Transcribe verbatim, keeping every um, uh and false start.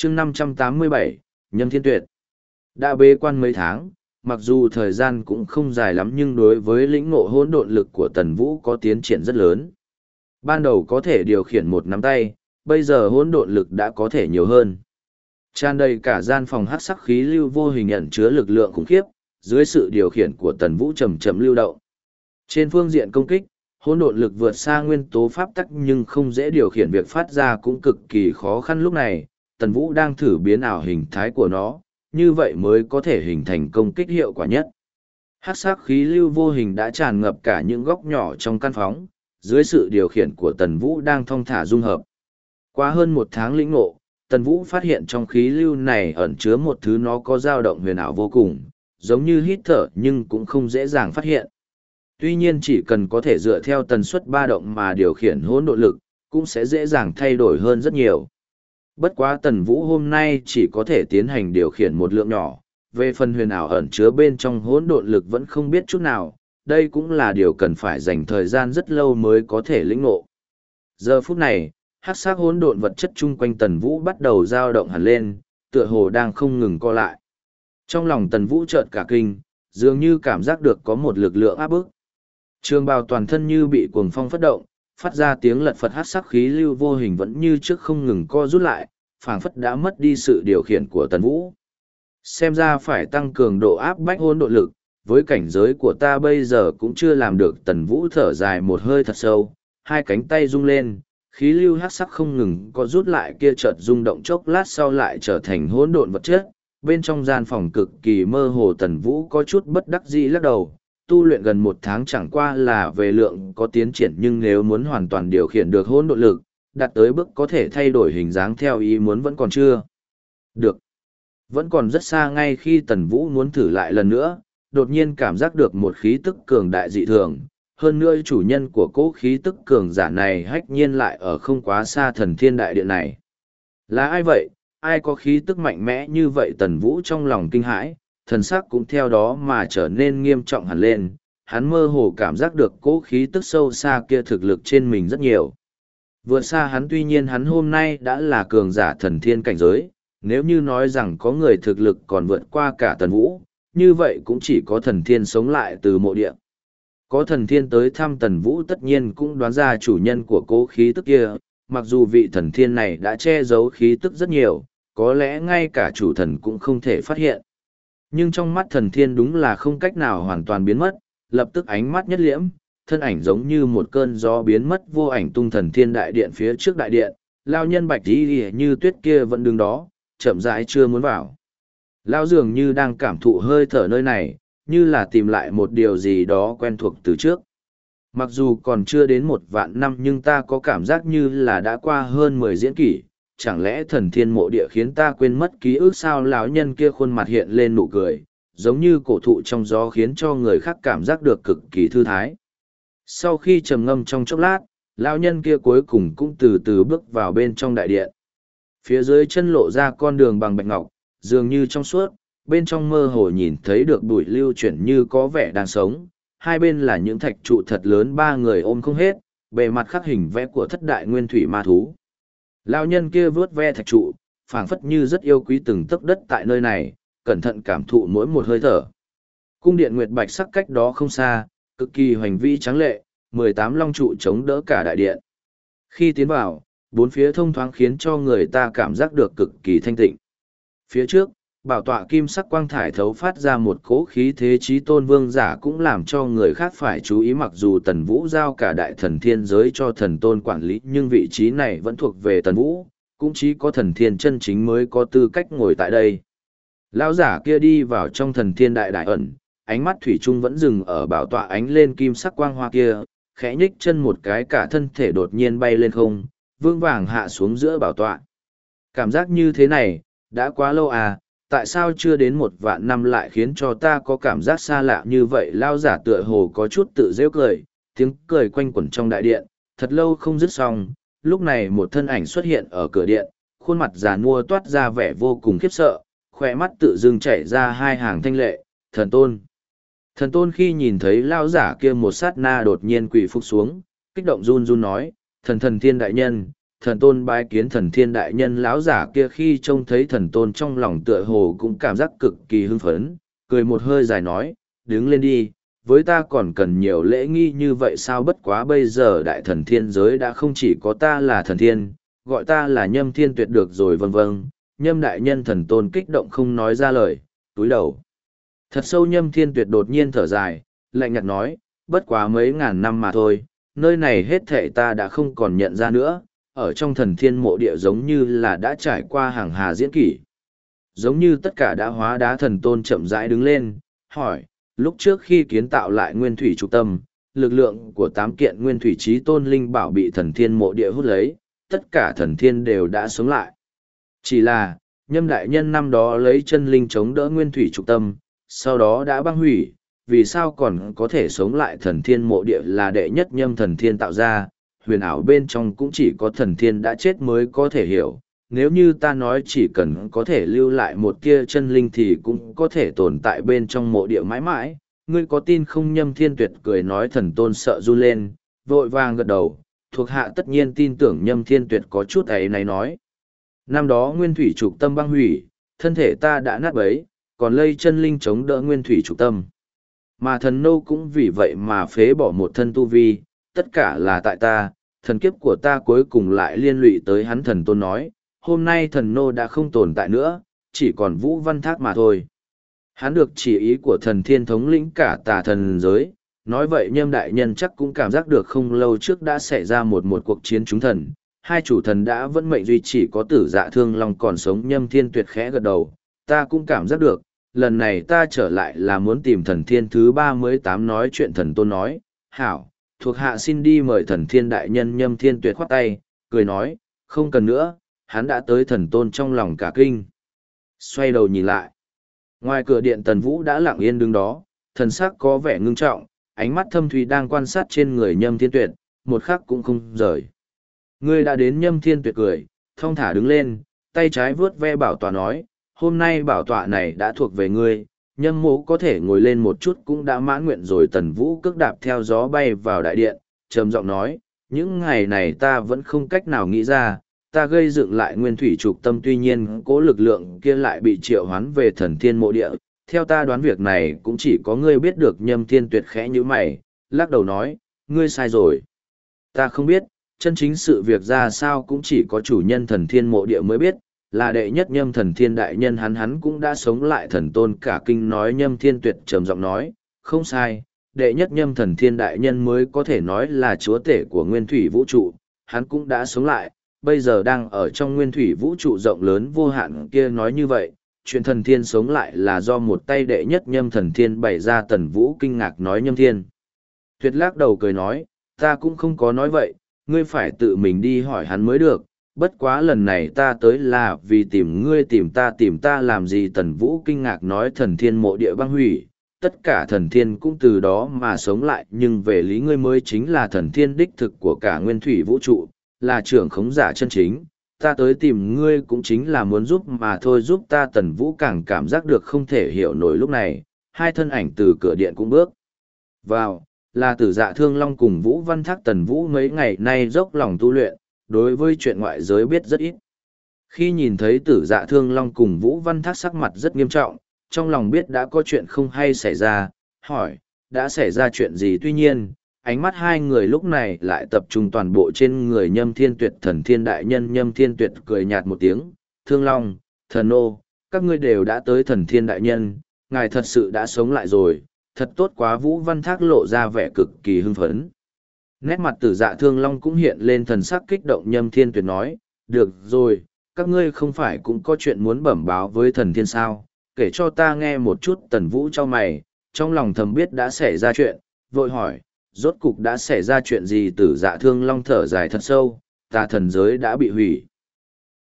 chương năm trăm tám mươi bảy, Nhâm Thiên Tuyệt. Đã bế quan mấy tháng, mặc dù thời gian cũng không dài lắm nhưng đối với lĩnh ngộ hỗn độn lực của Tần Vũ có tiến triển rất lớn. Ban đầu có thể điều khiển một nắm tay, bây giờ hỗn độn lực đã có thể nhiều hơn. Tràn đầy cả gian phòng hắc sắc khí lưu vô hình ẩn chứa lực lượng khủng khiếp, dưới sự điều khiển của Tần Vũ chậm chậm lưu động. Trên phương diện công kích, hỗn độn lực vượt xa nguyên tố pháp tắc nhưng không dễ điều khiển, việc phát ra cũng cực kỳ khó khăn. Lúc này, Tần Vũ đang thử biến ảo hình thái của nó, như vậy mới có thể hình thành công kích hiệu quả nhất. Hắc sắc khí lưu vô hình đã tràn ngập cả những góc nhỏ trong căn phòng, dưới sự điều khiển của Tần Vũ đang thong thả dung hợp. Qua hơn một tháng lĩnh ngộ, Tần Vũ phát hiện trong khí lưu này ẩn chứa một thứ nó có dao động huyền ảo vô cùng, giống như hít thở nhưng cũng không dễ dàng phát hiện. Tuy nhiên chỉ cần có thể dựa theo tần suất ba động mà điều khiển hỗn độn lực, cũng sẽ dễ dàng thay đổi hơn rất nhiều. Bất quá Tần Vũ hôm nay chỉ có thể tiến hành điều khiển một lượng nhỏ, về phần huyền ảo ẩn chứa bên trong hỗn độn lực vẫn không biết chút nào, đây cũng là điều cần phải dành thời gian rất lâu mới có thể lĩnh ngộ. Giờ phút này, hắc sắc hỗn độn vật chất chung quanh Tần Vũ bắt đầu dao động hẳn lên, tựa hồ đang không ngừng co lại. Trong lòng Tần Vũ chợt cả kinh, dường như cảm giác được có một lực lượng áp bức. Trường bào toàn thân như bị cuồng phong phất động, phát ra tiếng lật phật, hắc sắc khí lưu vô hình vẫn như trước không ngừng co rút lại, phảng phất đã mất đi sự điều khiển của Tần Vũ. Xem ra phải tăng cường độ áp bách hỗn độn lực, với cảnh giới của ta bây giờ cũng chưa làm được. Tần Vũ thở dài một hơi thật sâu, hai cánh tay rung lên, khí lưu hắc sắc không ngừng co rút lại kia chợt rung động chốc lát sau lại trở thành hỗn độn vật chất. Bên trong gian phòng cực kỳ mơ hồ, Tần Vũ có chút bất đắc dĩ lắc đầu. Tu luyện gần một tháng chẳng qua là về lượng có tiến triển, nhưng nếu muốn hoàn toàn điều khiển được hỗn độn lực, đạt tới bước có thể thay đổi hình dáng theo ý muốn vẫn còn chưa được. Vẫn còn rất xa. Ngay khi Tần Vũ muốn thử lại lần nữa, đột nhiên cảm giác được một khí tức cường đại dị thường. Hơn nữa chủ nhân của cỗ khí tức cường giả này hách nhiên lại ở không quá xa Thần Thiên Đại Điện này. Là ai vậy? Ai có khí tức mạnh mẽ như vậy? Tần Vũ trong lòng kinh hãi, thần sắc cũng theo đó mà trở nên nghiêm trọng hẳn lên. Hắn mơ hồ cảm giác được cỗ khí tức sâu xa kia thực lực trên mình rất nhiều, vượt xa hắn. Tuy nhiên hắn hôm nay đã là cường giả thần thiên cảnh giới, nếu như nói rằng có người thực lực còn vượt qua cả Tần Vũ, như vậy cũng chỉ có thần thiên sống lại từ mộ địa. Có thần thiên tới thăm Tần Vũ tất nhiên cũng đoán ra chủ nhân của cỗ khí tức kia, mặc dù vị thần thiên này đã che giấu khí tức rất nhiều, có lẽ ngay cả chủ thần cũng không thể phát hiện. Nhưng trong mắt thần thiên đúng là không cách nào hoàn toàn biến mất, lập tức ánh mắt nhất liễm, thân ảnh giống như một cơn gió biến mất vô ảnh tung. Thần Thiên Đại Điện phía trước đại điện, lao nhân bạch y như tuyết kia vẫn đứng đó, chậm rãi chưa muốn vào. Lao dường như đang cảm thụ hơi thở nơi này, như là tìm lại một điều gì đó quen thuộc từ trước. Mặc dù còn chưa đến một vạn năm nhưng ta có cảm giác như là đã qua hơn mười diễn kỷ. Chẳng lẽ thần thiên mộ địa khiến ta quên mất ký ức sao? Lão nhân kia khuôn mặt hiện lên nụ cười, giống như cổ thụ trong gió khiến cho người khác cảm giác được cực kỳ thư thái. Sau khi trầm ngâm trong chốc lát, lão nhân kia cuối cùng cũng từ từ bước vào bên trong đại điện. Phía dưới chân lộ ra con đường bằng bạch ngọc, dường như trong suốt, bên trong mơ hồ nhìn thấy được bụi lưu chuyển như có vẻ đang sống. Hai bên là những thạch trụ thật lớn, ba người ôm không hết, bề mặt khắc hình vẽ của thất đại nguyên thủy ma thú. Lão nhân kia vớt ve thạch trụ, phảng phất như rất yêu quý từng tấc đất tại nơi này, cẩn thận cảm thụ mỗi một hơi thở. Cung điện nguyệt bạch sắc cách đó không xa, cực kỳ hoành vĩ tráng lệ, mười tám long trụ chống đỡ cả đại điện. Khi tiến vào, bốn phía thông thoáng khiến cho người ta cảm giác được cực kỳ thanh tịnh. Phía trước, bảo tọa kim sắc quang thải thấu phát ra một cỗ khí thế chí tôn vương giả cũng làm cho người khác phải chú ý. Mặc dù Tần Vũ giao cả đại thần thiên giới cho thần tôn quản lý nhưng vị trí này vẫn thuộc về Tần Vũ, cũng chỉ có thần thiên chân chính mới có tư cách ngồi tại đây. Lão giả kia đi vào trong thần thiên đại đại ẩn, ánh mắt thủy chung vẫn dừng ở bảo tọa ánh lên kim sắc quang hoa kia, khẽ nhích chân một cái cả thân thể đột nhiên bay lên không, vương vàng hạ xuống giữa bảo tọa. Cảm giác như thế này, đã quá lâu à, tại sao chưa đến một vạn năm lại khiến cho ta có cảm giác xa lạ như vậy? Lao giả tựa hồ có chút tự rêu cười, tiếng cười quanh quẩn trong đại điện, thật lâu không dứt xong. Lúc này một thân ảnh xuất hiện ở cửa điện, khuôn mặt già nua toát ra vẻ vô cùng khiếp sợ, khỏe mắt tự dưng chảy ra hai hàng thanh lệ. Thần tôn. Thần tôn khi nhìn thấy lao giả kia một sát na đột nhiên quỳ phục xuống, kích động run run nói, thần thần thiên đại nhân, thần tôn bái kiến thần thiên đại nhân. Lão giả kia khi trông thấy thần tôn trong lòng tựa hồ cũng cảm giác cực kỳ hưng phấn, cười một hơi dài nói, đứng lên đi, với ta còn cần nhiều lễ nghi như vậy sao? Bất quá bây giờ đại thần thiên giới đã không chỉ có ta là thần thiên, gọi ta là Nhâm Thiên Tuyệt được rồi. Vâng vâng. Nhâm đại nhân. Thần tôn kích động không nói ra lời, túi đầu thật sâu. Nhâm Thiên Tuyệt đột nhiên thở dài, lạnh nhạt nói, bất quá mấy ngàn năm mà thôi, nơi này hết thệ ta đã không còn nhận ra nữa, ở trong thần thiên mộ địa giống như là đã trải qua hàng hà diễn kỷ. Giống như tất cả đã hóa đá. Thần tôn chậm rãi đứng lên, hỏi, lúc trước khi kiến tạo lại nguyên thủy trục tâm, lực lượng của tám kiện nguyên thủy chí tôn linh bảo bị thần thiên mộ địa hút lấy, tất cả thần thiên đều đã sống lại. Chỉ là, Nhâm đại nhân năm đó lấy chân linh chống đỡ nguyên thủy trục tâm, sau đó đã băng hủy, vì sao còn có thể sống lại? Thần thiên mộ địa là đệ nhất Nhâm thần thiên tạo ra, huyền ảo bên trong cũng chỉ có thần thiên đã chết mới có thể hiểu. Nếu như ta nói chỉ cần có thể lưu lại một tia chân linh thì cũng có thể tồn tại bên trong mộ địa mãi mãi, ngươi có tin không? Nhâm Thiên Tuyệt cười nói. Thần tôn sợ run lên, vội vàng gật đầu, thuộc hạ tất nhiên tin tưởng. Nhâm Thiên Tuyệt có chút ấy này nói, năm đó nguyên thủy trục tâm băng hủy, thân thể ta đã nát bấy, còn lây chân linh chống đỡ nguyên thủy trục tâm, mà thần nô cũng vì vậy mà phế bỏ một thân tu vi, tất cả là tại ta, thần kiếp của ta cuối cùng lại liên lụy tới hắn. Thần tôn nói, hôm nay thần nô đã không tồn tại nữa, chỉ còn Vũ Văn Thác mà thôi. Hắn được chỉ ý của thần thiên thống lĩnh cả tà thần giới, nói vậy Nhâm đại nhân chắc cũng cảm giác được không lâu trước đã xảy ra một một cuộc chiến chúng thần, hai chủ thần đã vẫn mệnh duy, chỉ có Tử Dạ Thương Long còn sống. Nhâm Thiên Tuyệt khẽ gật đầu, ta cũng cảm giác được, lần này ta trở lại là muốn tìm thần thiên thứ ba mươi tám nói chuyện. Thần tôn nói, hảo, thuộc hạ xin đi mời thần thiên đại nhân. Nhâm Thiên Tuyệt khoát tay, cười nói, không cần nữa, hắn đã tới. Thần tôn trong lòng cả kinh, xoay đầu nhìn lại. Ngoài cửa điện Tần Vũ đã lặng yên đứng đó, thần sắc có vẻ ngưng trọng, ánh mắt thâm thúy đang quan sát trên người Nhâm Thiên Tuyệt, một khắc cũng không rời. Ngươi đã đến. Nhâm Thiên Tuyệt cười, thong thả đứng lên, tay trái vướt ve bảo tọa nói, hôm nay bảo tọa này đã thuộc về ngươi, Nhâm mỗ có thể ngồi lên một chút cũng đã mãn nguyện rồi. Tần Vũ cước đạp theo gió bay vào đại điện, trầm giọng nói, những ngày này ta vẫn không cách nào nghĩ ra, ta gây dựng lại nguyên thủy trục tâm, tuy nhiên cố lực lượng kia lại bị triệu hoán về thần thiên mộ địa, theo ta đoán việc này cũng chỉ có ngươi biết được. Nhâm Thiên Tuyệt khẽ như mày, lắc đầu nói, ngươi sai rồi, ta không biết, chân chính sự việc ra sao cũng chỉ có chủ nhân thần thiên mộ địa mới biết, là đệ nhất Nhâm thần thiên đại nhân hắn hắn cũng đã sống lại. Thần tôn cả kinh nói. Nhâm Thiên Tuyệt trầm giọng nói, không sai, đệ nhất Nhâm thần thiên đại nhân mới có thể nói là chúa tể của nguyên thủy vũ trụ, hắn cũng đã sống lại, bây giờ đang ở trong nguyên thủy vũ trụ rộng lớn vô hạn kia. Nói như vậy, chuyện thần thiên sống lại là do một tay đệ nhất Nhâm thần thiên bày ra. Tần Vũ kinh ngạc nói. Nhâm Thiên Tuyệt lắc đầu cười nói, ta cũng không có nói vậy, ngươi phải tự mình đi hỏi hắn mới được, bất quá lần này ta tới là vì tìm ngươi. Tìm ta? Tìm ta làm gì? Tần Vũ kinh ngạc nói, thần thiên mộ địa băng hủy, tất cả thần thiên cũng từ đó mà sống lại, nhưng về lý ngươi mới chính là thần thiên đích thực của cả nguyên thủy vũ trụ, là trưởng khống giả chân chính, ta tới tìm ngươi cũng chính là muốn giúp mà thôi. Giúp ta? Tần Vũ càng cảm giác được không thể hiểu nổi. Lúc này, hai thân ảnh từ cửa điện cũng bước vào, là Tử Dạ Thương Long cùng Vũ Văn Thác. Tần Vũ mấy ngày nay dốc lòng tu luyện, đối với chuyện ngoại giới biết rất ít. Khi nhìn thấy Tử Dạ Thương Long cùng Vũ Văn Thác sắc mặt rất nghiêm trọng, trong lòng biết đã có chuyện không hay xảy ra, hỏi, đã xảy ra chuyện gì? Tuy nhiên, ánh mắt hai người lúc này lại tập trung toàn bộ trên người Nhâm Thiên Tuyệt. Thần thiên đại nhân. Nhâm Thiên Tuyệt cười nhạt một tiếng, Thương Long, Thần Ô, các ngươi đều đã tới. Thần thiên đại nhân, ngài thật sự đã sống lại rồi, thật tốt quá. Vũ Văn Thác lộ ra vẻ cực kỳ hưng phấn. Nét mặt Tử Dạ Thương Long cũng hiện lên thần sắc kích động. Nhâm Thiên Tuyệt nói, được rồi, các ngươi không phải cũng có chuyện muốn bẩm báo với thần thiên sao, kể cho ta nghe một chút. Tần Vũ chau mày, trong lòng thầm biết đã xảy ra chuyện, vội hỏi, rốt cục đã xảy ra chuyện gì? Tử Dạ Thương Long thở dài thật sâu, tà thần giới đã bị hủy.